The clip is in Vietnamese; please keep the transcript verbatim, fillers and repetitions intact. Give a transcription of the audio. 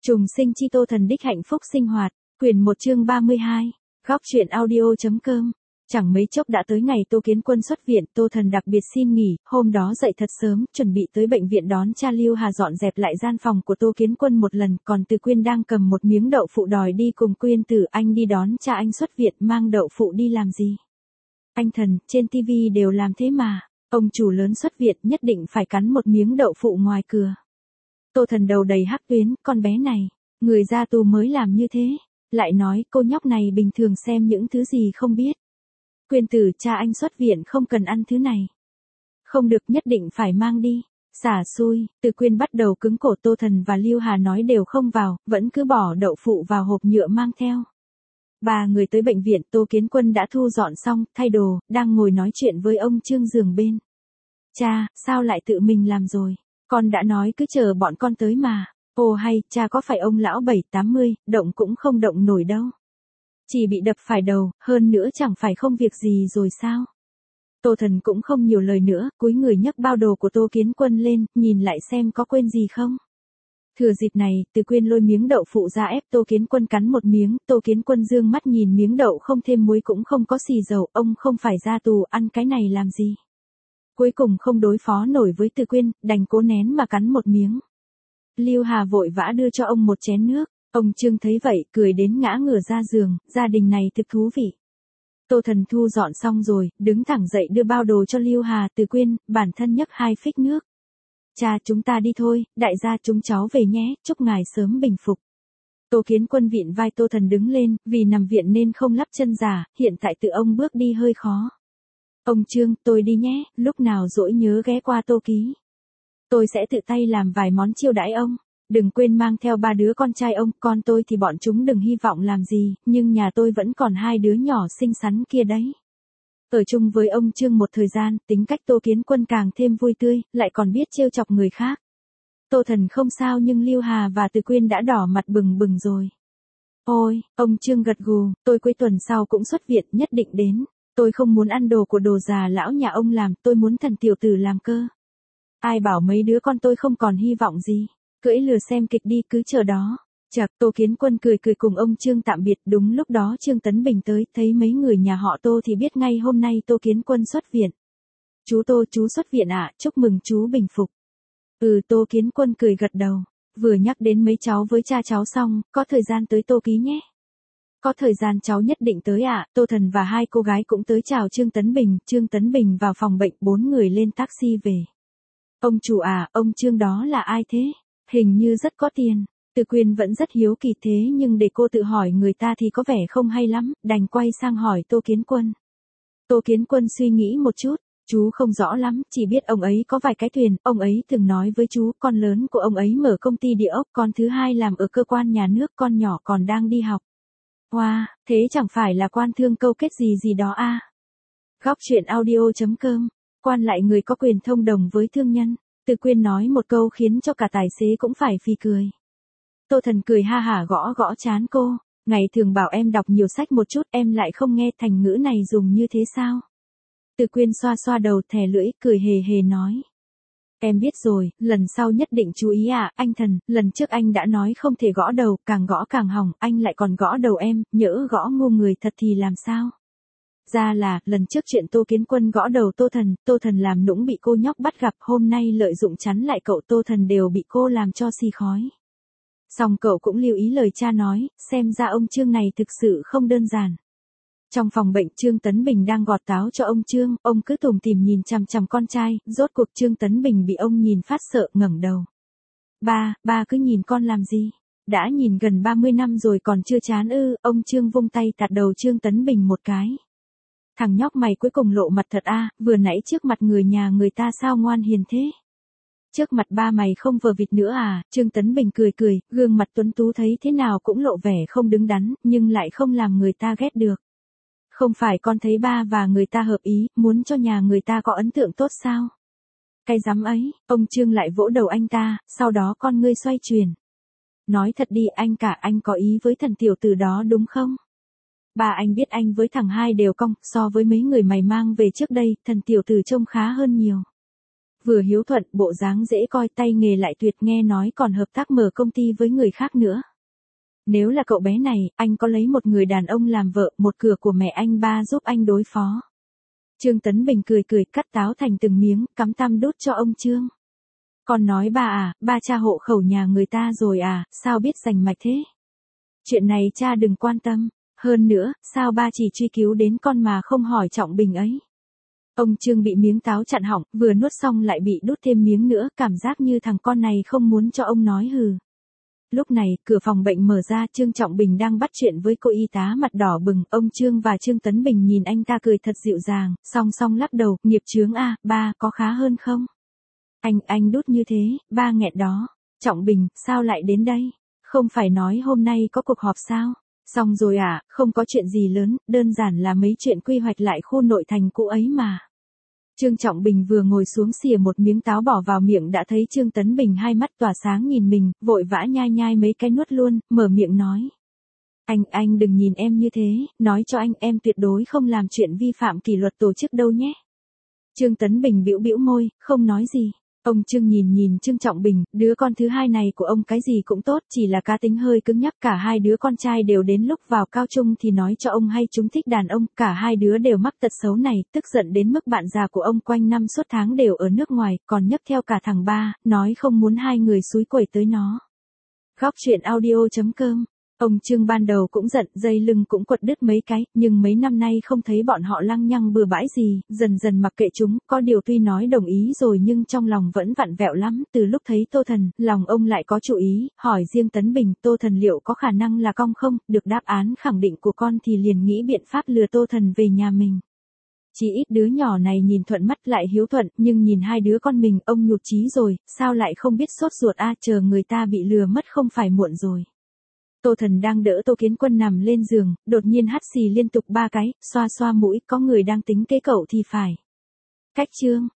Trùng sinh chi Tô Thần đích hạnh phúc sinh hoạt, quyển một chương ba mươi hai, góc truyện audio.com. Chẳng mấy chốc đã tới ngày Tô Kiến Quân xuất viện, Tô Thần đặc biệt xin nghỉ, hôm đó dậy thật sớm, chuẩn bị tới bệnh viện đón cha Lưu Hà dọn dẹp lại gian phòng của Tô Kiến Quân một lần, còn Từ Quyên đang cầm một miếng đậu phụ đòi đi cùng Quyên Tử, anh đi đón cha anh xuất viện, mang đậu phụ đi làm gì? Anh Thần, trên tivi đều làm thế mà, ông chủ lớn xuất viện nhất định phải cắn một miếng đậu phụ ngoài cửa. Tô Thần đầu đầy hắc tuyến, con bé này, người ra tù mới làm như thế, lại nói cô nhóc này bình thường xem những thứ gì không biết. Quyên Tử, cha anh xuất viện không cần ăn thứ này. Không được, nhất định phải mang đi. Xả xui, Từ Quyên bắt đầu cứng cổ, Tô Thần và Lưu Hà nói đều không vào, vẫn cứ bỏ đậu phụ vào hộp nhựa mang theo. Ba người tới bệnh viện, Tô Kiến Quân đã thu dọn xong, thay đồ, đang ngồi nói chuyện với ông Trương giường bên. Cha, sao lại tự mình làm rồi? Con đã nói cứ chờ bọn con tới mà. Ồ hay, cha có phải ông lão bảy tám mươi, động cũng không động nổi đâu. Chỉ bị đập phải đầu, hơn nữa chẳng phải không việc gì rồi sao? Tô Thần cũng không nhiều lời nữa, cúi người nhấc bao đồ của Tô Kiến Quân lên, nhìn lại xem có quên gì không. Thừa dịp này, Từ Quyên lôi miếng đậu phụ ra ép Tô Kiến Quân cắn một miếng, Tô Kiến Quân dương mắt nhìn miếng đậu không thêm muối cũng không có xì dầu, ông không phải ra tù ăn cái này làm gì. Cuối cùng không đối phó nổi với Từ Quyên, đành cố nén mà cắn một miếng. Lưu Hà vội vã đưa cho ông một chén nước. Ông Trương thấy vậy, cười đến ngã ngửa ra giường, gia đình này thực thú vị. Tô Thần thu dọn xong rồi, đứng thẳng dậy đưa bao đồ cho Lưu Hà, Từ Quyên, bản thân nhấc hai phích nước. Cha, chúng ta đi thôi, đại gia chúng cháu về nhé, chúc ngài sớm bình phục. Tô Kiến Quân vịn vai Tô Thần đứng lên, vì nằm viện nên không lắp chân giả, hiện tại tự ông bước đi hơi khó. Ông Trương, tôi đi nhé, lúc nào rỗi nhớ ghé qua Tô Ký. Tôi sẽ tự tay làm vài món chiêu đãi ông. Đừng quên mang theo ba đứa con trai ông, con tôi thì bọn chúng đừng hy vọng làm gì, nhưng nhà tôi vẫn còn hai đứa nhỏ xinh xắn kia đấy. Ở chung với ông Trương một thời gian, tính cách Tô Kiến Quân càng thêm vui tươi, lại còn biết trêu chọc người khác. Tô Thần không sao nhưng Lưu Hà và Từ Quyên đã đỏ mặt bừng bừng rồi. Ôi, ông Trương gật gù, tôi cuối tuần sau cũng xuất viện, nhất định đến. Tôi không muốn ăn đồ của đồ già lão nhà ông làm, tôi muốn Thần tiểu tử làm cơ. Ai bảo mấy đứa con tôi không còn hy vọng gì. Cưỡi lừa xem kịch đi, cứ chờ đó. Chật, Tô Kiến Quân cười cười cùng ông Trương tạm biệt, đúng lúc đó Trương Tấn Bình tới, thấy mấy người nhà họ Tô thì biết ngay hôm nay Tô Kiến Quân xuất viện. Chú Tô, chú xuất viện ạ, à, chúc mừng chú bình phục. Ừ, Tô Kiến Quân cười gật đầu, vừa nhắc đến mấy cháu với cha cháu xong, có thời gian tới Tô Ký nhé. Có thời gian cháu nhất định tới ạ, à. Tô Thần và hai cô gái cũng tới chào Trương Tấn Bình, Trương Tấn Bình vào phòng bệnh, bốn người lên taxi về. Ông chủ à, ông Trương đó là ai thế? Hình như rất có tiền. Từ Quyên vẫn rất hiếu kỳ thế nhưng để cô tự hỏi người ta thì có vẻ không hay lắm, đành quay sang hỏi Tô Kiến Quân. Tô Kiến Quân suy nghĩ một chút, chú không rõ lắm, chỉ biết ông ấy có vài cái thuyền, ông ấy từng nói với chú, con lớn của ông ấy mở công ty địa ốc, con thứ hai làm ở cơ quan nhà nước, con nhỏ còn đang đi học. Wow, thế chẳng phải là quan thương câu kết gì gì đó à? Góc truyện audio.com, quan lại người có quyền thông đồng với thương nhân. Từ Quyên nói một câu khiến cho cả tài xế cũng phải phì cười. Tô Thần cười ha hả gõ gõ trán cô, ngày thường bảo em đọc nhiều sách một chút, em lại không nghe, thành ngữ này dùng như thế sao? Từ Quyên xoa xoa đầu thè lưỡi, cười hề hề nói. Em biết rồi, lần sau nhất định chú ý à, anh Thần, lần trước anh đã nói không thể gõ đầu, càng gõ càng hỏng, anh lại còn gõ đầu em, nhỡ gõ ngu người thật thì làm sao? Ra là, lần trước chuyện Tô Kiến Quân gõ đầu Tô Thần, Tô Thần làm nũng bị cô nhóc bắt gặp, hôm nay lợi dụng chắn lại cậu Tô Thần đều bị cô làm cho xì khói. Xong cậu cũng lưu ý lời cha nói, xem ra ông Trương này thực sự không đơn giản. Trong phòng bệnh Trương Tấn Bình đang gọt táo cho ông Trương, ông cứ tủm tỉm nhìn chằm chằm con trai, rốt cuộc Trương Tấn Bình bị ông nhìn phát sợ ngẩng đầu. Ba, ba cứ nhìn con làm gì? Đã nhìn gần ba mươi năm rồi còn chưa chán ư, ông Trương vung tay tạt đầu Trương Tấn Bình một cái. Thằng nhóc mày cuối cùng lộ mặt thật a, à, vừa nãy trước mặt người nhà người ta sao ngoan hiền thế? Trước mặt ba mày không vờ vịt nữa à? Trương Tấn Bình cười cười, gương mặt tuấn tú thấy thế nào cũng lộ vẻ không đứng đắn, nhưng lại không làm người ta ghét được. Không phải con thấy ba và người ta hợp ý, muốn cho nhà người ta có ấn tượng tốt sao? Cái dám ấy, ông Trương lại vỗ đầu anh ta, sau đó con ngươi xoay chuyển. Nói thật đi anh cả, anh có ý với thần tiểu tử đó đúng không? Ba anh biết anh với thằng hai đều cong, so với mấy người mày mang về trước đây, thần tiểu tử trông khá hơn nhiều. Vừa hiếu thuận, bộ dáng dễ coi, tay nghề lại tuyệt, nghe nói còn hợp tác mở công ty với người khác nữa. Nếu là cậu bé này, anh có lấy một người đàn ông làm vợ, một cửa của mẹ anh ba giúp anh đối phó. Trương Tấn Bình cười cười, cắt táo thành từng miếng, cắm tăm đút cho ông Trương. Con nói ba à, ba tra hộ khẩu nhà người ta rồi à, sao biết rành mạch thế? Chuyện này cha đừng quan tâm, hơn nữa, sao ba chỉ truy cứu đến con mà không hỏi Trọng Bình ấy. Ông Trương bị miếng táo chặn họng, vừa nuốt xong lại bị đút thêm miếng nữa, cảm giác như thằng con này không muốn cho ông nói hừ. Lúc này, cửa phòng bệnh mở ra, Trương Trọng Bình đang bắt chuyện với cô y tá mặt đỏ bừng, ông Trương và Trương Tấn Bình nhìn anh ta cười thật dịu dàng, song song lắc đầu, nghiệp chướng a, ba, có khá hơn không? Anh, anh đút như thế, ba nghẹn đó. Trọng Bình, sao lại đến đây? Không phải nói hôm nay có cuộc họp sao? Xong rồi à, không có chuyện gì lớn, đơn giản là mấy chuyện quy hoạch lại khu nội thành cũ ấy mà. Trương Trọng Bình vừa ngồi xuống xìa một miếng táo bỏ vào miệng đã thấy Trương Tấn Bình hai mắt tỏa sáng nhìn mình, vội vã nhai nhai mấy cái nuốt luôn, mở miệng nói. Anh, anh đừng nhìn em như thế, nói cho anh em tuyệt đối không làm chuyện vi phạm kỷ luật tổ chức đâu nhé. Trương Tấn Bình bĩu bĩu môi, không nói gì. Ông Trương nhìn nhìn Trương Trọng Bình, đứa con thứ hai này của ông cái gì cũng tốt, chỉ là cá tính hơi cứng nhắc, cả hai đứa con trai đều đến lúc vào cao trung thì nói cho ông hay chúng thích đàn ông, cả hai đứa đều mắc tật xấu này, tức giận đến mức bạn già của ông quanh năm suốt tháng đều ở nước ngoài, còn nhấc theo cả thằng ba, nói không muốn hai người xúi quẩy tới nó. Góc truyện audio chấm com. Ông Trương ban đầu cũng giận, dây lưng cũng quật đứt mấy cái, nhưng mấy năm nay không thấy bọn họ lăng nhăng bừa bãi gì, dần dần mặc kệ chúng, có điều tuy nói đồng ý rồi nhưng trong lòng vẫn vặn vẹo lắm, từ lúc thấy Tô Thần, lòng ông lại có chủ ý, hỏi riêng Tấn Bình, Tô Thần liệu có khả năng là cong không, được đáp án khẳng định của con thì liền nghĩ biện pháp lừa Tô Thần về nhà mình. Chỉ ít đứa nhỏ này nhìn thuận mắt lại hiếu thuận, nhưng nhìn hai đứa con mình, ông nhụt chí rồi, sao lại không biết sốt ruột a, chờ người ta bị lừa mất không phải muộn rồi. Tô Thần đang đỡ Tô Kiến Quân nằm lên giường, đột nhiên hắt xì liên tục ba cái, xoa xoa mũi, có người đang tính kế cậu thì phải. Cách Trương,